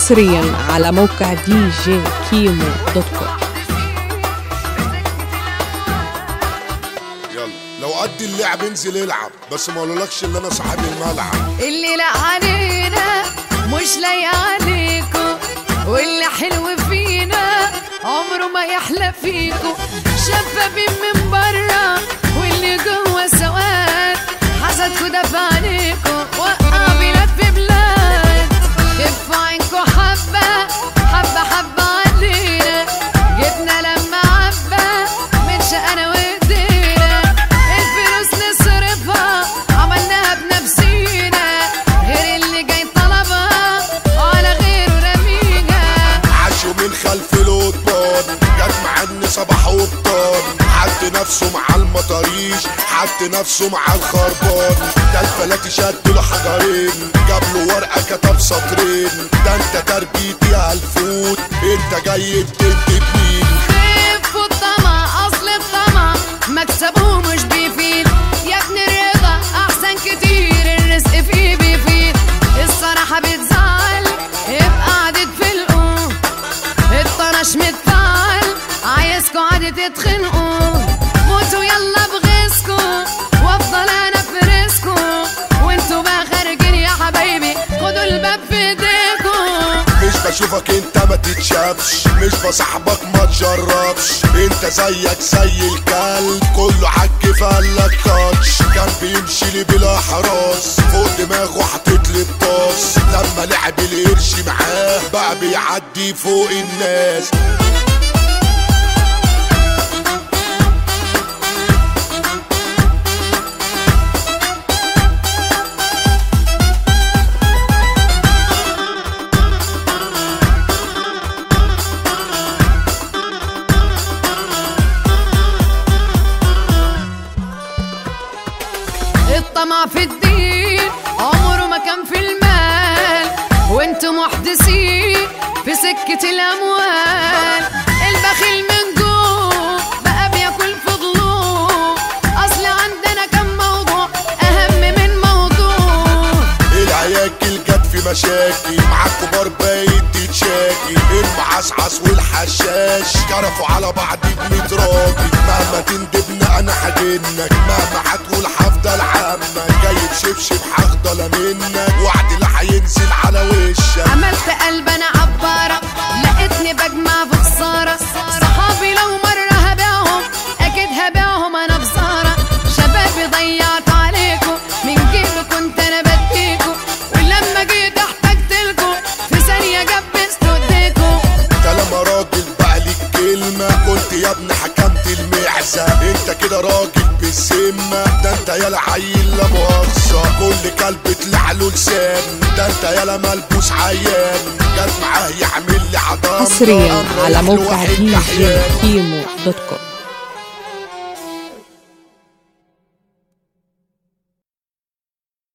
حصريا على موقع djkimo.com. يلا لو قد اللعب انزل العب، بس ما اقولكش ان انا صاحب الملعب. اللي لا علينا مش لاقي عليكم، واللي حلو فينا عمره ما يحلى فيكم. شفافين من برا واللي جوا سواد، حسدكوا دفع عليكم وقع بلاد في بلاد. خفوا عينكوا حبة حبة حبة علينا، جبنا لما عبة من شقنا وايدينا. الفلوس نصرفها عملناها بنفسينا، غير اللي جاي طلبها وعلى غيره رمينا. عاشوا من خلف القضبان، جت مع ان صباح وبطان. حط نفسه مع المطاريش، حط نفسه مع الخربان. ده الفلاتي شد له حجرين، جاب له ورقه كتب سطرين. ده انت تربيتي هالفوت، انت جاي بتكتب مين؟ خفوا الطمع، اصل الطمع مكسبه مش بيفيد. يا ابن الرضا احسن كتير، الرزق فيه بيفيد. الصراحه بتزعل يبقى قعدت في القوم، الطنش متفعل عايزكوا قعدة تتخنقوا. موتوا يلا بغيظكوا وافضل انا في رزقكوا، وانتوا بقى خارجين يا حبايبي خدوا الباب في ايديكوا. مش بشوفك انت ما تتشافش، مش بصاحبك ما تجربش. انت زيك زي الكلب، كله عك فقالك تاتش. كان بيمشي لي بلا حراس، فوق دماغه حاطط لي الطاس. لما لعب القرش معاه بقى بيعدي فوق الناس. الطمع في الدين عمره ما كان في المال، وانتوا محدثين في سكة الأموال. البخيل من جوه بقى بياكل في ضلوع، أصل عندنا كم موضوع أهم من موضوع. العياكل جت في مشاكل، مع الكبار بايت تتشاكي. المعصعص والحشاش كرفوا على بعض ب100 راجل. مهما تندبنا انا حاجنك، مهما هتقول هفضل عمك. جايب شبشب هاخدل منك، وعد اللي هينزل على وشك. عملت قلب انا عبارة، لقيتني بجمع في خسارة. صحابي لو مرة هبيعهم اكيد هبيعهم انا بصارة. شبابي ضيعت عليكم، من جيبي كنت انا بديكم، ولما جيت احتجتلكم في ثانية جبستوا ايديكم. طالما راجل بقى ليك كلمة، قلت يا ابني حكمت المعزة. انت كده راجل بالسمة، ده انت يالا عيل لا مؤاخذة. كل كلب طلع له لسان، ده انت يالا ملبوس عيان. جت معاه يعمل لي عضام. حصريا على موقع djkimo.com.